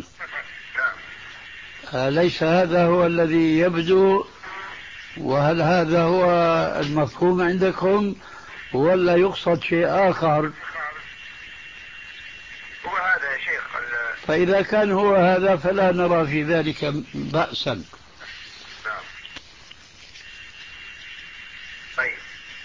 ليس هذا هو الذي يبدو؟ وهل هذا هو المفهوم عندكم ولا يقصد شيء آخر؟ هو هذا يا شيخ. فإذا كان هو هذا فلا نرى في ذلك بأسا. نعم. طيب.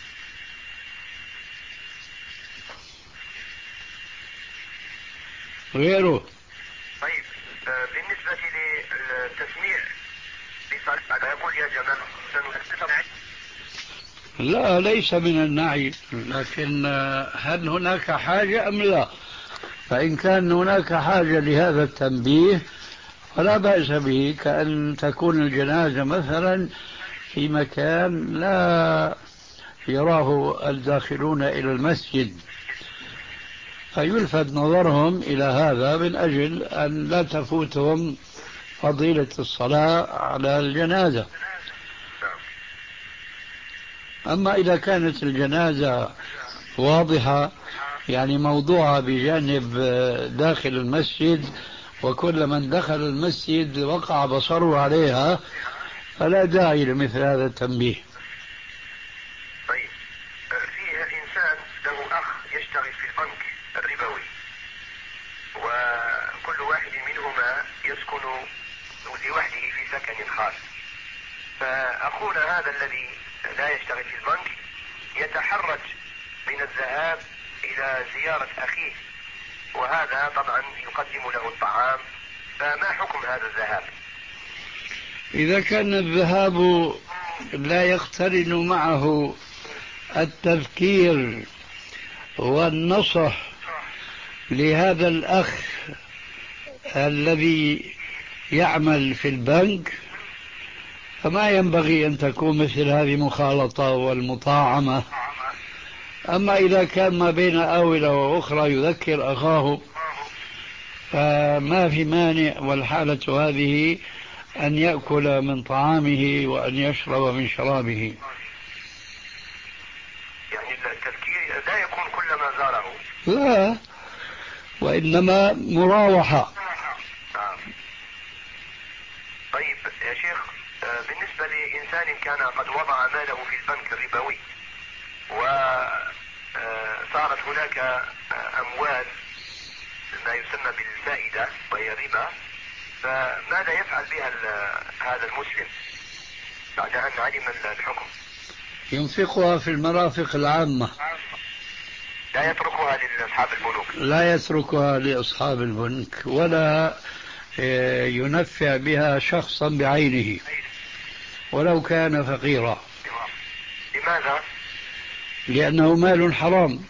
غيره. طيب آه بالنسبة للتسميع بصلاة يقول يا جماعة سنستمع. لا ليس من النعي، لكن هل هناك حاجة أم لا؟ فإن كان هناك حاجة لهذا التنبيه فلا بأس به، كأن تكون الجنازة مثلا في مكان لا يراه الداخلون إلى المسجد، فيلفت نظرهم إلى هذا من أجل أن لا تفوتهم فضيلة الصلاة على الجنازة. أما إذا كانت الجنازة واضحة، يعني موضوعة بجانب داخل المسجد، وكل من دخل المسجد وقع بصره عليها، فلا داعي لمثل هذا التنبيه. طيب فيه إنسان له أخ يشتغل في البنك الربوي، وكل واحد منهما يسكن لوحده في سكن خاص، فأخونا هذا الذي لا يشتغل في البنك يتحرج من الذهاب إلى زيارة أخيه، وهذا طبعا يقدم له الطعام، فما حكم هذا الذهاب؟ إذا كان الذهاب لا يقترن معه التذكير والنصح لهذا الأخ الذي يعمل في البنك، فما ينبغي أن تكون مثل هذه مخالطة والمطاعمة. أما إذا كان ما بين آونة وأخرى يذكر أخاه فما في مانع، والحالة هذه أن يأكل من طعامه وأن يشرب من شرابه. يعني التذكير لا يكون كلما زاره؟ لا، وإنما مراوحة. طيب يا شيخ بالنسبة لإنسان كان قد وضع ماله في البنك الربوي وصارت هناك أموال ما يسمى بالفائدة وهي الربا، فماذا يفعل بها هذا المسلم بعد أن علم الحكم؟ ينفقها في المرافق العامة، لا يتركها لأصحاب البنوك. لا يتركها لأصحاب البنك، ولا ينفع بها شخصا بعينه ولو كان فقيرا. لماذا؟ لأنه مال حرام.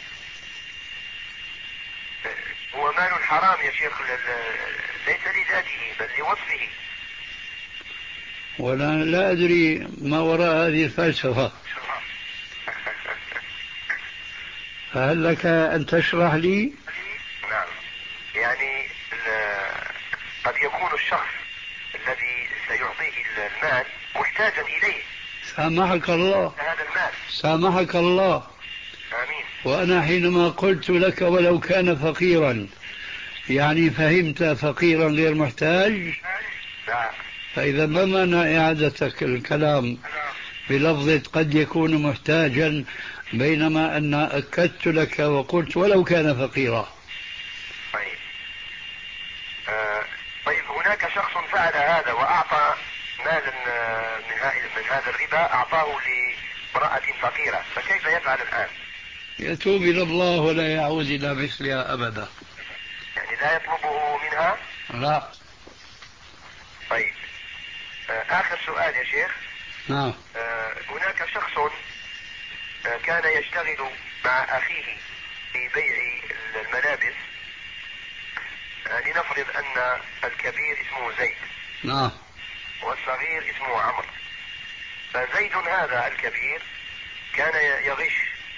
هو مال حرام يا شيخ ليس لذاته بل لوصفه. ولا لا أدري ما وراء هذه الفلسفة، فهل لك أن تشرح لي؟ نعم، يعني قد يكون الشخص الذي سيعطيه المال محتاجا إليه. سامحك الله، هذا المال. سامحك الله. آمين. وأنا حينما قلت لك ولو كان فقيرا، يعني فهمت فقيرا غير محتاج؟ لا. فإذا ما معنى إعادتك الكلام بلفظة قد يكون محتاجا، بينما أن أكدت لك وقلت ولو كان فقيرا؟ طيب. آه طيب هناك شخص فعل هذا وأعطى مالا من, من هذا الربا، أعطاه امرأة فقيرة، فكيف يفعل الآن؟ يتوب إلى الله ولا يعود إلى مثلها أبدا. يعني لا يطلبه منها؟ لا. طيب آخر سؤال يا شيخ. نعم. هناك شخص كان يشتغل مع أخيه في بيع الملابس، لنفرض أن الكبير اسمه زيد. نعم. والصغير اسمه عمرو. فزيد هذا الكبير كان يغش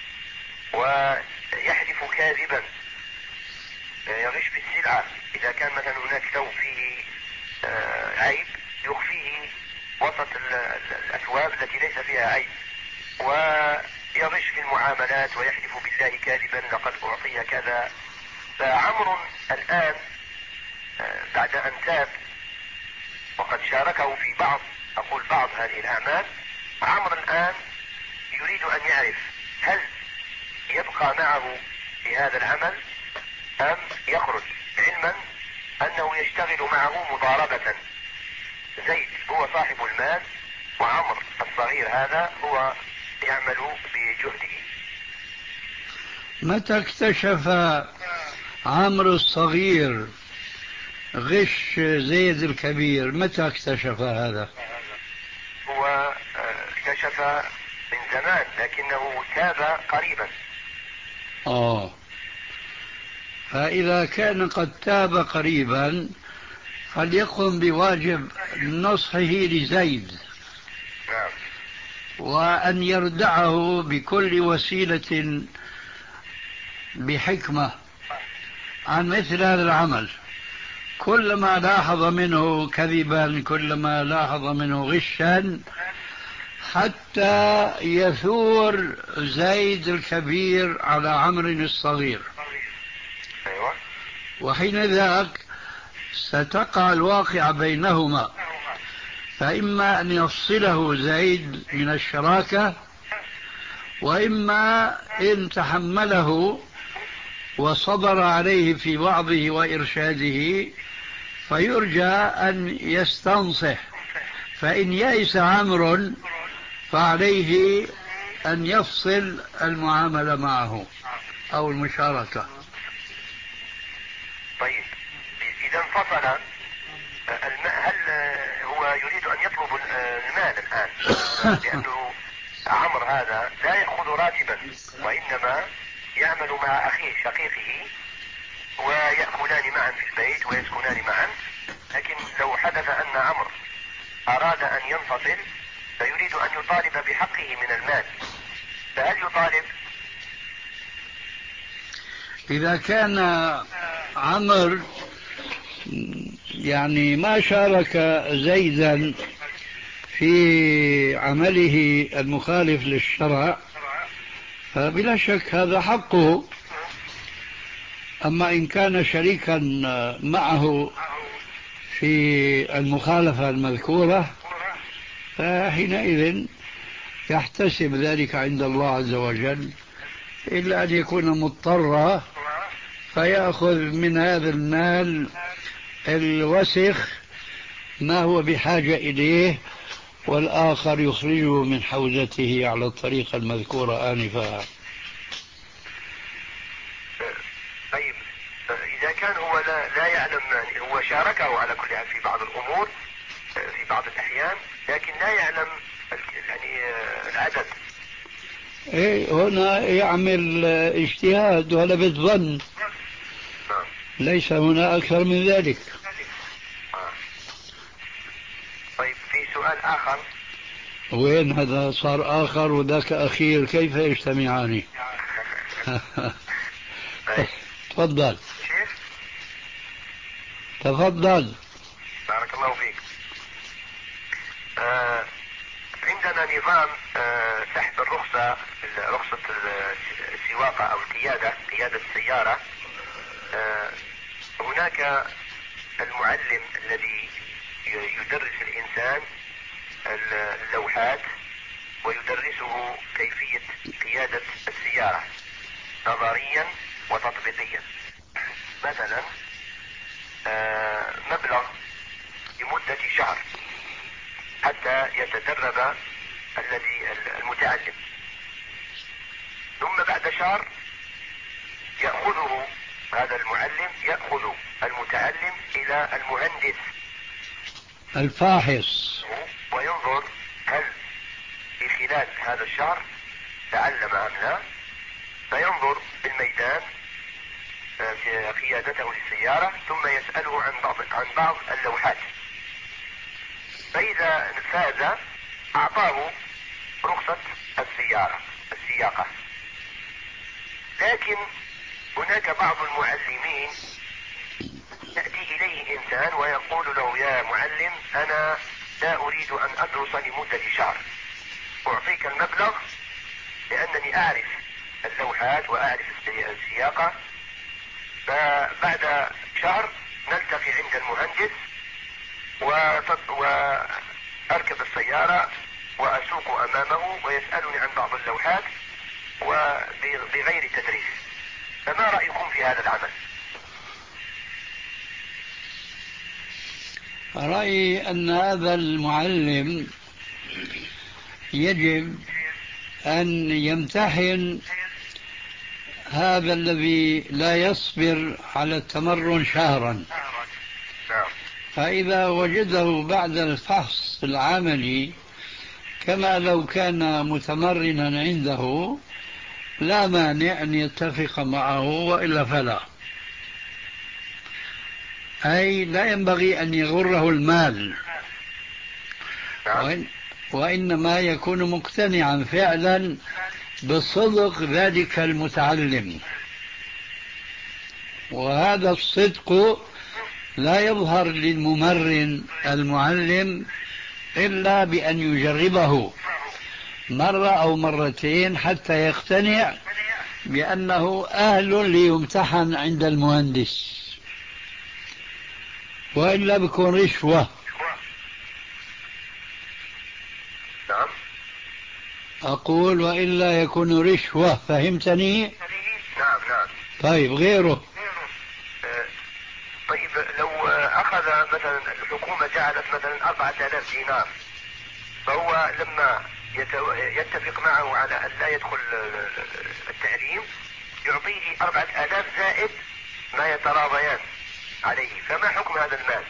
ويحلف كاذبا، يغش في السلعة. إذا كان مثلا هناك ثوب فيه عيب يخفيه وسط الأثواب التي ليس فيها عيب، ويغش في المعاملات ويحلف بالله كاذبا لقد أعطي كذا. فعمرو الآن بعد أن تاب وقد شاركه في بعض، أقول بعض هذه الأعمال، عمرو الآن يريد أن يعرف هل يبقى معه في هذا العمل أم يخرج، علما أنه يشتغل معه مضاربة. زيد هو صاحب المال وعمرو الصغير هذا هو يعمل بجهده. متى اكتشف عمرو الصغير غش زيد الكبير؟ متى اكتشف هذا؟ هو اكتشف من زمان لكنه تاب قريبا. آه فإذا كان قد تاب قريبا فليقم بواجب نصحه لزيد. نعم. وأن يردعه بكل وسيلة بحكمة عن مثل هذا العمل. كلما لاحظ منه كذبا، كلما لاحظ منه غشا، حتى يثور زيد الكبير على عمرو الصغير. أيوة. وحين ذاك ستقع الواقعة بينهما، فإما أن يفصله زيد من الشراكة، وإما إن تحمله وصبر عليه في وعظه وإرشاده فيرجى أن يستنصح. فإن يئس عمرو فعليه أن يفصل المعاملة معه أو المشاركة. طيب إذا انفصل، هل هو يريد أن يطلب المال الآن؟ لأنه عمرو هذا لا يأخذ راتبا، وإنما يعمل مع أخيه شقيقه ويأكلان معا في البيت ويسكنان معا. لكن لو حدث أن عمرو أراد أن ينفصل فيريد أن يطالب بحقه من المال، فهل يطالب؟ إذا كان عمرو يعني ما شارك زيدا في عمله المخالف للشرع فبلا شك هذا حقه. أما إن كان شريكا معه في المخالفة المذكورة فحينئذ يحتسب ذلك عند الله عز وجل، إلا أن يكون مضطرا فيأخذ من هذا المال الوسخ ما هو بحاجة إليه، والآخر يخرجه من حوزته على الطريقة المذكورة آنفا. طيب إذا كان هو لا, لا يعلم، هو شاركه على كل حال في بعض الأمور في بعض الأحيان، لكن لا يعلم يعني العدد. إيه هنا يعمل اجتهاد ولا بالظن، ليس هنا أكثر من ذلك. طيب في سؤال آخر. وين هذا صار آخر وذاك أخير، كيف يجتمعان؟ تفضل. تفضل. بارك الله فيك. آه عندنا نظام آه سحب الرخصة، رخصة السواقة أو القيادة، قيادة السيارة. آه هناك المعلم الذي يدرس الإنسان اللوحات ويدرسه كيفية قيادة السيارة نظريا وتطبيقيا. مثلا آه مبلغ لمدة شهر حتى يتدرب الذي المتعلم، ثم بعد شهر يأخذه هذا المعلم يأخذ المتعلم إلى المهندس الفاحص وينظر هل في خلال هذا الشهر تعلم أم لا، فينظر في الميدان في قيادته للسيارة، ثم يسأله عن بعض عن بعض اللوحات، فإذا فاز أعطاه رخصة السيارة السياقة. لكن هناك بعض المعلمين يأتي إليه إنسان ويقول له: يا معلم، أنا لا أريد أن أدرس لمدة شهر، أعطيك المبلغ لأنني أعرف اللوحات وأعرف السياقة، فبعد شهر نلتقي عند المهندس وأركب السيارة وأسوق أمامه ويسألني عن بعض اللوحات وبغير تدريس. فما رأيكم في هذا العمل؟ رأيي أن هذا المعلم يجب أن يمتحن هذا الذي لا يصبر على التمرن شهرا، فإذا وجده بعد الفحص العملي كما لو كان متمرنا عنده لا مانع أن يتفق معه، وإلا فلا. أي لا ينبغي أن يغره المال، وإن وإنما يكون مقتنعا فعلا بصدق ذلك المتعلم، وهذا الصدق لا يظهر للممرن المعلم إلا بأن يجربه مرة أو مرتين حتى يقتنع بأنه أهل ليمتحن عند المهندس، وإلا بيكون رشوة. نعم. أقول وإلا يكون رشوة، فهمتني؟ نعم نعم. طيب غيره. طيب لو أخذ مثلا الحكومة جعلت مثلا أربعة آلاف دينار، فهو لما يتفق معه على أن لا يدخل التعليم يعطيه أربعة آلاف زائد ما يتراضيان عليه، فما حكم هذا المال؟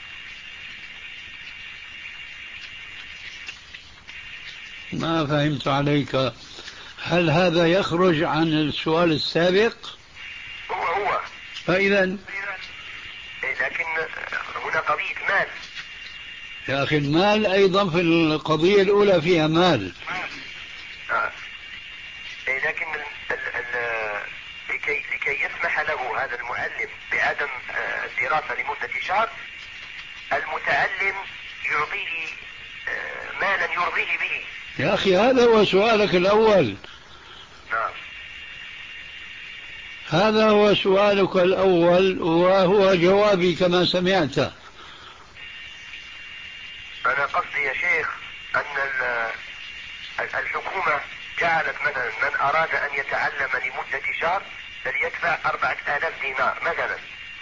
ما فهمت عليك. هل هذا يخرج عن السؤال السابق؟ هو هو فإذا لكن هنا قضية مال يا أخي، المال أيضا في القضية الأولى فيها مال. آه. لكن ال ال لكي, لكي يسمح له هذا المعلم بعدم الدراسة لمدة شهر، المتعلم يعطيه مالا يرضيه به. يا أخي هذا هو سؤالك الأول. نعم. هذا هو سؤالك الأول وهو جوابي كما سمعت. أنا قصدي يا شيخ أن الحكومة جعلت مثلا من أراد أن يتعلم لمدة شهر فليدفع أربعة آلاف دينار مثلا.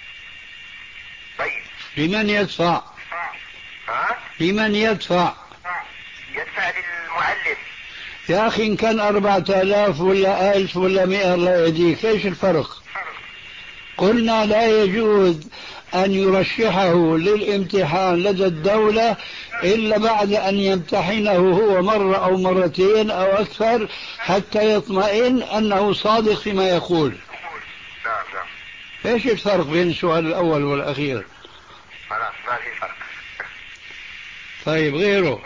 طيب لمن يدفع؟ ها؟ لمن يدفع؟ يدفع للمعلم. يا أخي إن كان أربعة آلاف ولا ألف ولا مئة الله يهديك، إيش الفرق؟ قلنا لا يجوز أن يرشحه للامتحان لدى الدولة إلا بعد أن يمتحنه هو مرة أو مرتين أو أكثر حتى يطمئن أنه صادق فيما يقول. نعم نعم. إيش الفرق بين السؤال الأول والأخير؟ خلاص ما في فرق. طيب غيره.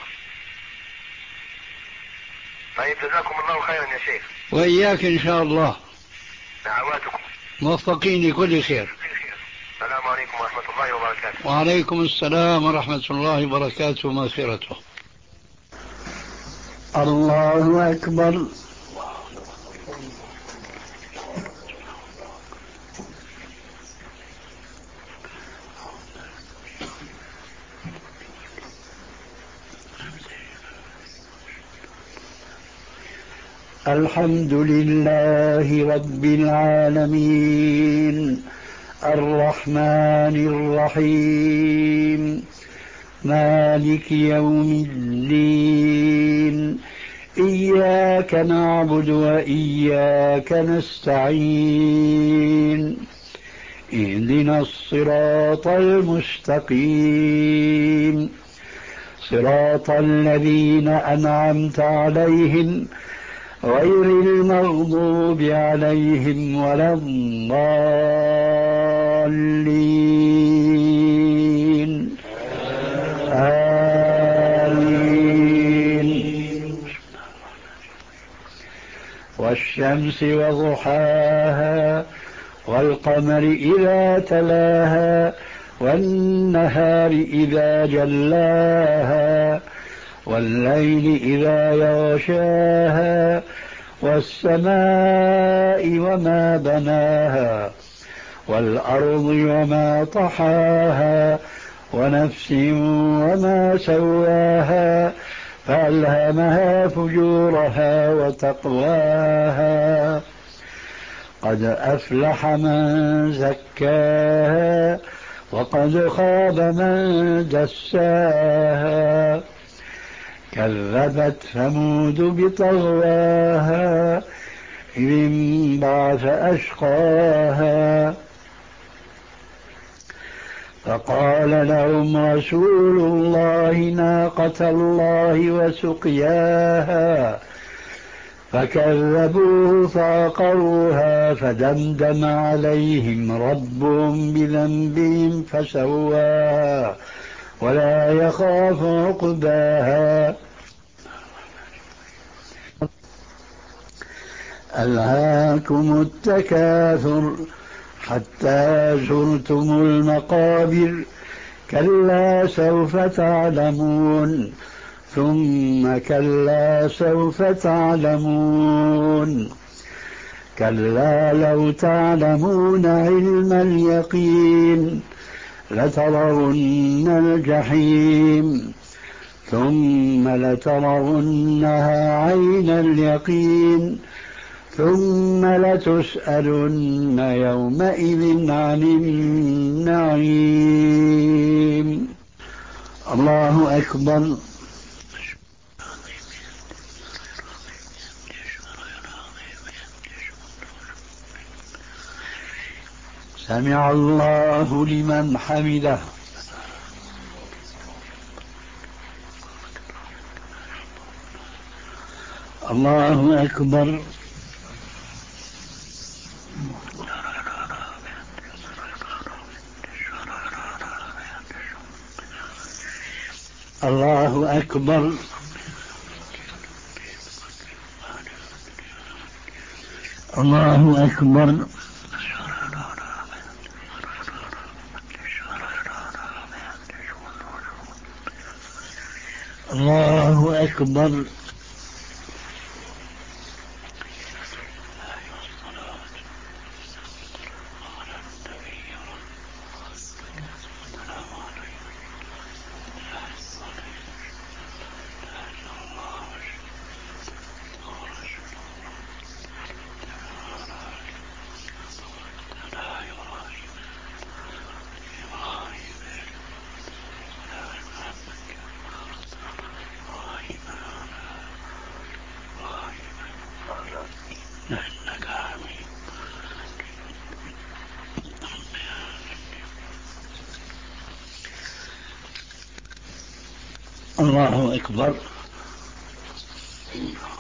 طيب جزاكم الله خيرا يا شيخ. وإياك إن شاء الله. دعواتكم. موفقين لكل خير. السلام عليكم ورحمة الله وبركاته. وعليكم السلام ورحمة الله وبركاته ومغفرته. الله أكبر. الحمد لله رب العالمين الرحمن الرحيم مالك يوم الدين إياك نعبد وإياك نستعين اهدنا الصراط المستقيم صراط الذين أنعمت عليهم غير المغضوب عليهم ولا الضالين آمين. والشمس وضحاها والقمر إذا تلاها والنهار إذا جلاها والليل إذا يغشاها والسماء وما بناها والأرض وما طحاها ونفس وما سواها فألهمها فجورها وتقواها قد أفلح من زكاها وقد خاب من دساها كذبت ثمود بطغواها إذ انبعث أشقاها فقال لهم رسول الله ناقة الله وسقياها فكذبوه فعقروها فدمدم عليهم ربهم بذنبهم فسواها ولا يخاف عقباها ألهاكم التكاثر حتى زرتم المقابر كلا سوف تعلمون ثم كلا سوف تعلمون كلا لو تعلمون علم اليقين لترون الجحيم ثم لترونها عين اليقين ثم لتسألن يومئذ عن النعيم. الله أكبر. سمع الله لمن حمده. الله أكبر. الله أكبر. الله أكبر. الله أكبر. الله أكبر.